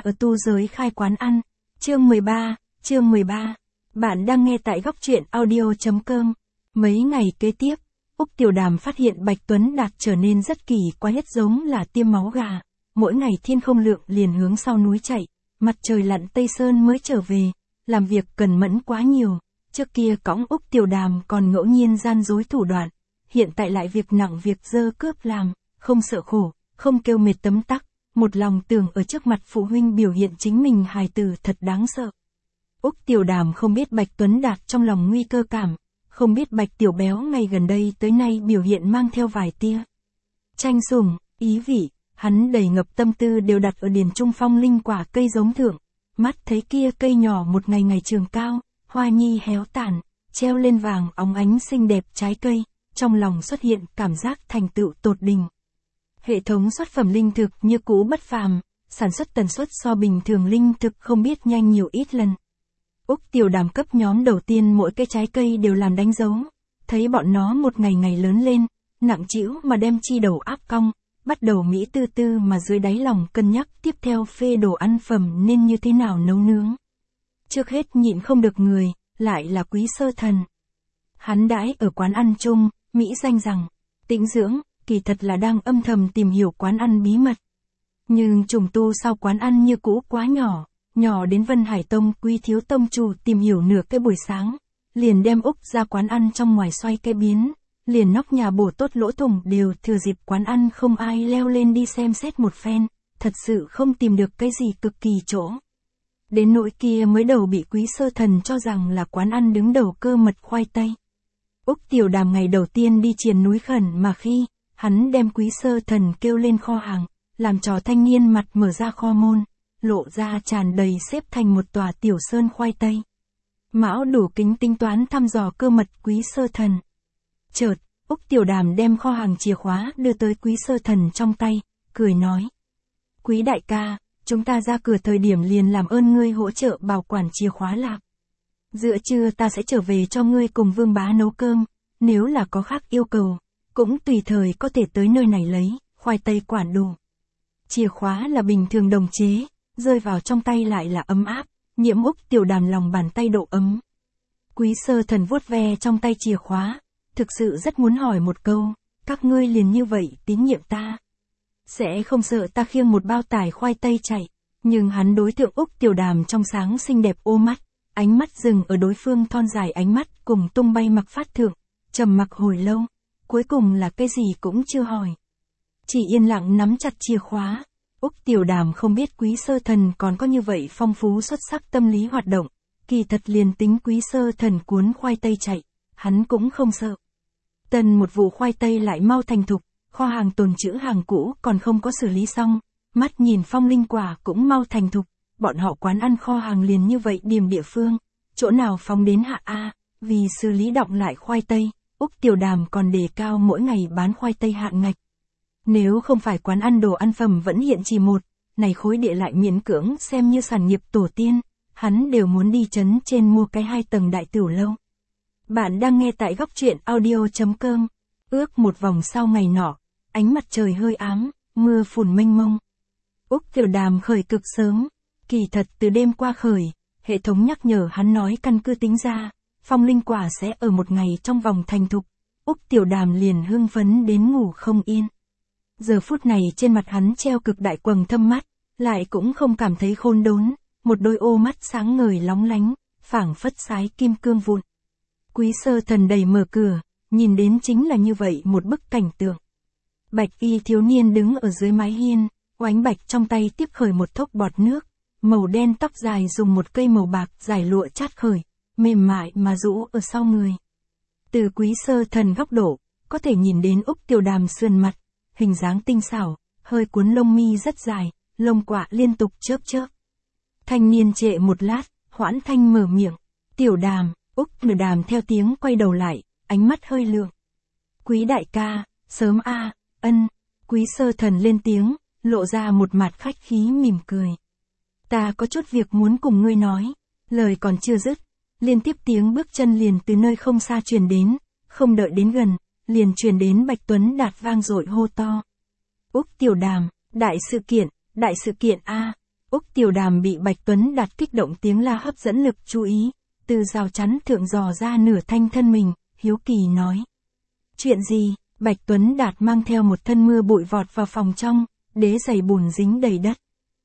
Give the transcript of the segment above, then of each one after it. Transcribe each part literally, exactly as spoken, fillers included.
ở tu giới khai quán ăn. Chương mười ba, chương mười ba. Bạn đang nghe tại góc truyện audio.com. Mấy ngày kế tiếp, Úc Tiểu Đàm phát hiện Bạch Tuấn Đạt trở nên rất kỳ quái, hết giống là tiêm máu gà. Mỗi ngày thiên không lượng liền hướng sau núi chạy, mặt trời lặn Tây Sơn mới trở về, làm việc cẩn mẫn quá nhiều. Trước kia cõng Úc Tiểu Đàm còn ngẫu nhiên gian dối thủ đoạn, hiện tại lại việc nặng việc dơ cướp làm, không sợ khổ, không kêu mệt tấm tắc, một lòng tưởng ở trước mặt phụ huynh biểu hiện chính mình hài tử thật đáng sợ. Úc Tiểu Đàm không biết Bạch Tuấn Đạt trong lòng nguy cơ cảm, không biết Bạch Tiểu Béo ngày gần đây tới nay biểu hiện mang theo vài tia tranh sủng, ý vị, hắn đầy ngập tâm tư đều đặt ở điền trung phong linh quả cây giống thượng, mắt thấy kia cây nhỏ một ngày ngày trường cao, hoa nhi héo tàn, treo lên vàng óng ánh xinh đẹp trái cây, trong lòng xuất hiện cảm giác thành tựu tột đỉnh. Hệ thống xuất phẩm linh thực như cũ bất phàm, sản xuất tần suất so bình thường linh thực không biết nhanh nhiều ít lần. Úc Tiểu Đàm cấp nhóm đầu tiên mỗi cái trái cây đều làm đánh dấu, thấy bọn nó một ngày ngày lớn lên, nặng trĩu mà đem chi đầu áp cong, bắt đầu mỹ tư tư mà dưới đáy lòng cân nhắc tiếp theo phê đồ ăn phẩm nên như thế nào nấu nướng. Trước hết nhịn không được người, lại là Quý Sơ Thần. Hắn đãi ở quán ăn chung, mỹ danh rằng, tĩnh dưỡng, kỳ thật là đang âm thầm tìm hiểu quán ăn bí mật. Nhưng trùng tu sau quán ăn như cũ quá nhỏ, nhỏ đến Vân Hải Tông Quý thiếu tông chủ tìm hiểu nửa cái buổi sáng, liền đem Úc ra quán ăn trong ngoài xoay cái biến, liền nóc nhà bổ tốt lỗ thủng đều thừa dịp quán ăn không ai leo lên đi xem xét một phen, thật sự không tìm được cái gì cực kỳ chỗ. Đến nỗi kia mới đầu bị Quý Sơ Thần cho rằng là quán ăn đứng đầu cơ mật khoai tây. Úc Tiểu Đàm ngày đầu tiên đi triền núi khẩn mà khi, hắn đem Quý Sơ Thần kêu lên kho hàng, làm trò thanh niên mặt mở ra kho môn, lộ ra tràn đầy xếp thành một tòa tiểu sơn khoai tây. Mão đủ kính tính toán thăm dò cơ mật Quý Sơ Thần. Chợt, Úc Tiểu Đàm đem kho hàng chìa khóa đưa tới Quý Sơ Thần trong tay, cười nói. Quý đại ca, chúng ta ra cửa thời điểm liền làm ơn ngươi hỗ trợ bảo quản chìa khóa lạc. Giữa trưa ta sẽ trở về cho ngươi cùng Vương Bá nấu cơm, nếu là có khác yêu cầu, cũng tùy thời có thể tới nơi này lấy, khoai tây quản đủ. Chìa khóa là bình thường đồng chế, rơi vào trong tay lại là ấm áp, nhiễm Úc Tiểu Đàm lòng bàn tay độ ấm. Quý Sơ Thần vuốt ve trong tay chìa khóa, thực sự rất muốn hỏi một câu, các ngươi liền như vậy tín nhiệm ta. Sẽ không sợ ta khiêng một bao tải khoai tây chạy, nhưng hắn đối tượng Úc Tiểu Đàm trong sáng xinh đẹp ô mắt, ánh mắt dừng ở đối phương thon dài ánh mắt cùng tung bay mặc phát thượng, trầm mặc hồi lâu, cuối cùng là cái gì cũng chưa hỏi. Chỉ yên lặng nắm chặt chìa khóa. Úc Tiểu Đàm không biết Quý Sơ Thần còn có như vậy phong phú xuất sắc tâm lý hoạt động, kỳ thật liền tính Quý Sơ Thần cuốn khoai tây chạy, hắn cũng không sợ. Tần một vụ khoai tây lại mau thành thục, kho hàng tồn trữ hàng cũ còn không có xử lý xong, mắt nhìn phong linh quả cũng mau thành thục, bọn họ quán ăn kho hàng liền như vậy điềm địa phương, chỗ nào phóng đến hạ A, vì xử lý đọng lại khoai tây, Úc Tiểu Đàm còn đề cao mỗi ngày bán khoai tây hạn ngạch. Nếu không phải quán ăn đồ ăn phẩm vẫn hiện chỉ một, này khối địa lại miễn cưỡng xem như sản nghiệp tổ tiên, hắn đều muốn đi trấn trên mua cái hai tầng đại tiểu lâu. Bạn đang nghe tại góc truyện audio.com, ước một vòng sau ngày nọ, ánh mặt trời hơi ám, mưa phùn mênh mông. Úc Tiểu Đàm khởi cực sớm, kỳ thật từ đêm qua khởi, hệ thống nhắc nhở hắn nói căn cứ tính ra, phong linh quả sẽ ở một ngày trong vòng thành thục, Úc Tiểu Đàm liền hưng phấn đến ngủ không yên. Giờ phút này trên mặt hắn treo cực đại quầng thâm mắt, lại cũng không cảm thấy khôn đốn, một đôi ô mắt sáng ngời lóng lánh, phảng phất sái kim cương vụn. Quý Sơ Thần đầy mở cửa, nhìn đến chính là như vậy một bức cảnh tượng. Bạch y thiếu niên đứng ở dưới mái hiên, oánh bạch trong tay tiếp khởi một thốc bọt nước, màu đen tóc dài dùng một cây màu bạc dài lụa chát khởi, mềm mại mà rũ ở sau người. Từ Quý Sơ Thần góc độ, có thể nhìn đến Úc Tiểu Đàm sườn mặt, hình dáng tinh xảo, hơi cuốn lông mi rất dài, lông quạ liên tục chớp chớp. Thanh niên trệ một lát, hoãn thanh mở miệng, Tiểu Đàm. Úc Tiểu Đàm theo tiếng quay đầu lại, ánh mắt hơi lượng. Quý đại ca, sớm a, à, ân. Quý Sơ Thần lên tiếng, lộ ra một mặt khách khí mỉm cười. Ta có chút việc muốn cùng ngươi nói. Lời còn chưa dứt, liên tiếp tiếng bước chân liền từ nơi không xa truyền đến, không đợi đến gần, liền truyền đến Bạch Tuấn Đạt vang dội hô to. Úc Tiểu Đàm, đại sự kiện, đại sự kiện a. Úc Tiểu Đàm bị Bạch Tuấn Đạt kích động tiếng la hấp dẫn lực chú ý, từ rào chắn thượng dò ra nửa thanh thân mình, hiếu kỳ nói. Chuyện gì? Bạch Tuấn Đạt mang theo một thân mưa bụi vọt vào phòng trong, đế giày bùn dính đầy đất.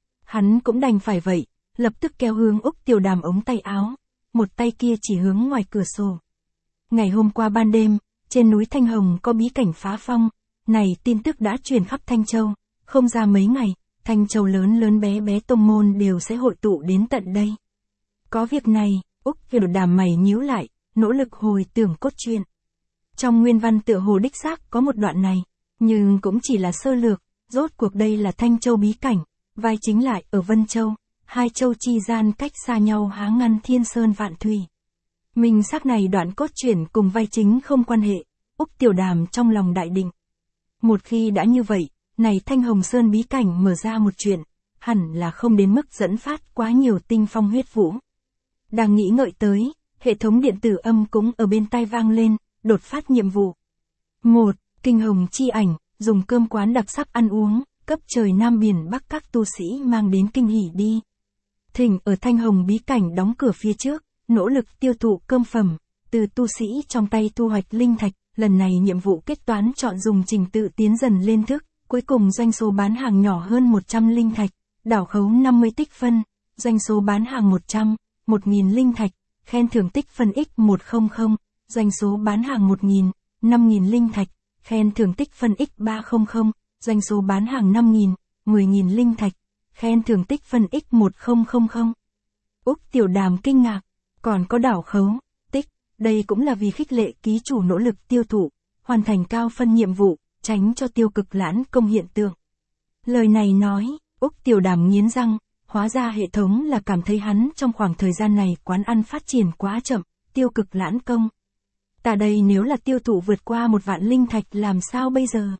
Hắn cũng đành phải vậy, lập tức kéo hướng Úc Tiểu Đàm ống tay áo, một tay kia chỉ hướng ngoài cửa sổ. Ngày hôm qua ban đêm, trên núi Thanh Hồng có bí cảnh phá phong, này tin tức đã truyền khắp Thanh Châu, không ra mấy ngày, Thanh Châu lớn lớn bé bé tông môn đều sẽ hội tụ đến tận đây. Có việc này, Úc Tiểu Đàm mày nhíu lại, nỗ lực hồi tưởng cốt truyện. Trong nguyên văn tựa hồ đích xác có một đoạn này, nhưng cũng chỉ là sơ lược, rốt cuộc đây là Thanh Châu bí cảnh, vai chính lại ở Vân Châu, hai châu chi gian cách xa nhau há ngăn thiên sơn vạn thủy. Mình xác này đoạn cốt truyện cùng vai chính không quan hệ, Úc Tiểu Đàm trong lòng đại định. Một khi đã như vậy, này Thanh Hồng Sơn bí cảnh mở ra một chuyện, hẳn là không đến mức dẫn phát quá nhiều tinh phong huyết vũ. Đang nghĩ ngợi tới, hệ thống điện tử âm cũng ở bên tai vang lên, đột phát nhiệm vụ. một. Kinh hồng chi ảnh, dùng cơm quán đặc sắc ăn uống, cấp trời Nam Biển Bắc các tu sĩ mang đến kinh hỉ đi. Thỉnh ở Thanh Hồng bí cảnh đóng cửa phía trước, nỗ lực tiêu thụ cơm phẩm, từ tu sĩ trong tay thu hoạch linh thạch, lần này nhiệm vụ kết toán chọn dùng trình tự tiến dần lên thức, cuối cùng doanh số bán hàng nhỏ hơn một trăm linh thạch, đảo khấu năm mươi tích phân, doanh số bán hàng một trăm, một nghìn linh thạch, khen thưởng tích phân x một trăm, doanh số bán hàng một nghìn, năm nghìn linh thạch, khen thưởng tích phân x ba trăm, doanh số bán hàng năm nghìn, mười nghìn linh thạch, khen thưởng tích phân x một trăm. Úc Tiểu Đàm kinh ngạc, còn có đảo khấu, tích, đây cũng là vì khích lệ ký chủ nỗ lực tiêu thụ, hoàn thành cao phân nhiệm vụ, tránh cho tiêu cực lãn công hiện tượng. Lời này nói, Úc Tiểu Đàm nghiến răng, hóa ra hệ thống là cảm thấy hắn trong khoảng thời gian này quán ăn phát triển quá chậm, tiêu cực lãn công. Ta đây nếu là tiêu thụ vượt qua một vạn linh thạch làm sao bây giờ?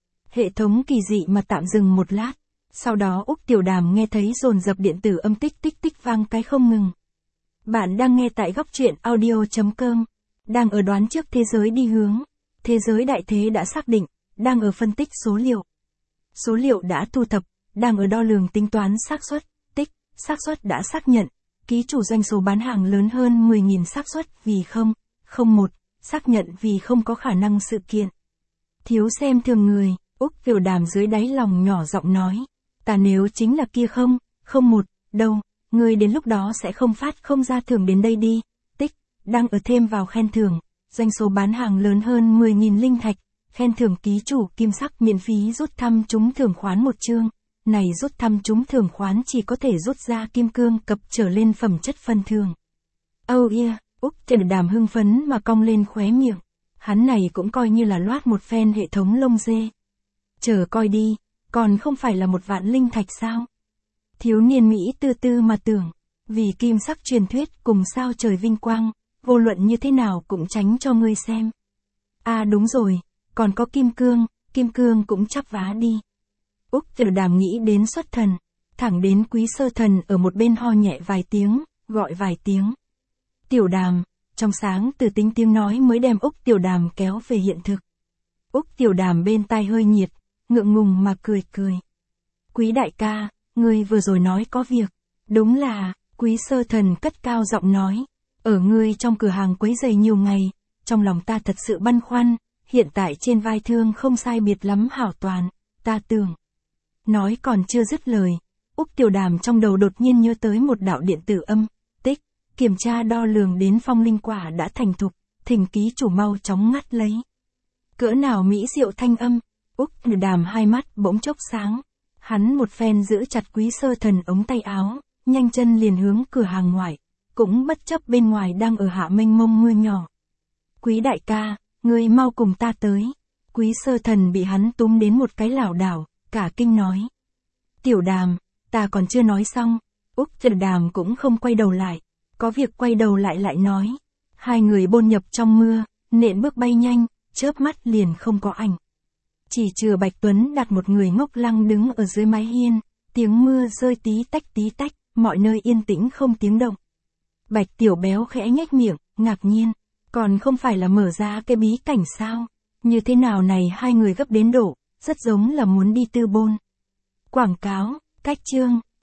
Hệ thống kỳ dị mà tạm dừng một lát, sau đó Úc Tiểu Đàm nghe thấy dồn dập điện tử âm tích tích tích vang cái không ngừng. Bạn đang nghe tại góc truyện audio chấm com, đang ở đoán trước thế giới đi hướng, thế giới đại thế đã xác định, đang ở phân tích số liệu. Số liệu đã thu thập, đang ở đo lường tính toán xác suất, tích, xác suất đã xác nhận, ký chủ doanh số bán hàng lớn hơn mười nghìn xác suất vì không, không một, xác nhận vì không có khả năng sự kiện. Thiếu xem thường người, Úc Tiểu Đàm dưới đáy lòng nhỏ giọng nói, ta nếu chính là kia không, không một, đâu, người đến lúc đó sẽ không phát không ra thưởng đến đây đi, tích, đang ở thêm vào khen thưởng, doanh số bán hàng lớn hơn mười nghìn linh thạch, khen thưởng ký chủ kim sắc miễn phí rút thăm trúng thưởng khoán một chương, này rút thăm trúng thưởng khoán chỉ có thể rút ra kim cương cập trở lên phẩm chất phân thưởng. Oh yeah, Úc Tiểu Đàm hưng phấn mà cong lên khóe miệng, hắn này cũng coi như là loát một phen hệ thống lông dê. Chờ coi đi, còn không phải là một vạn linh thạch sao? Thiếu niên Mỹ tư tư mà tưởng, vì kim sắc truyền thuyết cùng sao trời vinh quang, vô luận như thế nào cũng tránh cho ngươi xem. À đúng rồi, còn có kim cương, kim cương cũng chắp vá đi. Úc Tiểu Đàm nghĩ đến xuất thần, thẳng đến Quý Sơ Thần ở một bên ho nhẹ vài tiếng, gọi vài tiếng. Tiểu Đàm, trong sáng từ tính tiếng nói mới đem Úc Tiểu Đàm kéo về hiện thực. Úc Tiểu Đàm bên tai hơi nhiệt, ngượng ngùng mà cười cười. Quý đại ca, ngươi vừa rồi nói có việc. Đúng là, Quý Sơ Thần cất cao giọng nói. Ở ngươi trong cửa hàng quấy rầy nhiều ngày, trong lòng ta thật sự băn khoăn, hiện tại trên vai thương không sai biệt lắm hảo toàn, ta tưởng. Nói còn chưa dứt lời, Úc Tiểu Đàm trong đầu đột nhiên nhớ tới một đạo điện tử âm, tích, kiểm tra đo lường đến phong linh quả đã thành thục, thỉnh ký chủ mau chóng ngắt lấy. Cỡ nào mỹ diệu thanh âm, Úc Tiểu Đàm hai mắt bỗng chốc sáng, hắn một phen giữ chặt Quý Sơ Thần ống tay áo, nhanh chân liền hướng cửa hàng ngoài, cũng bất chấp bên ngoài đang ở hạ mênh mông mưa nhỏ. Quý đại ca, ngươi mau cùng ta tới. Quý Sơ Thần bị hắn túm đến một cái lảo đảo, cả kinh nói. Tiểu Đàm, ta còn chưa nói xong. Úc Tiểu Đàm cũng không quay đầu lại, có việc quay đầu lại lại nói. Hai người bôn nhập trong mưa, nện bước bay nhanh, chớp mắt liền không có ảnh. Chỉ trừ Bạch Tuấn Đạt một người ngốc lăng đứng ở dưới mái hiên, tiếng mưa rơi tí tách tí tách, mọi nơi yên tĩnh không tiếng động. Bạch Tiểu Béo khẽ nhếch miệng, ngạc nhiên, còn không phải là mở ra cái bí cảnh sao? Như thế nào này hai người gấp đến độ, rất giống là muốn đi tư bôn. Quảng cáo, cách chương.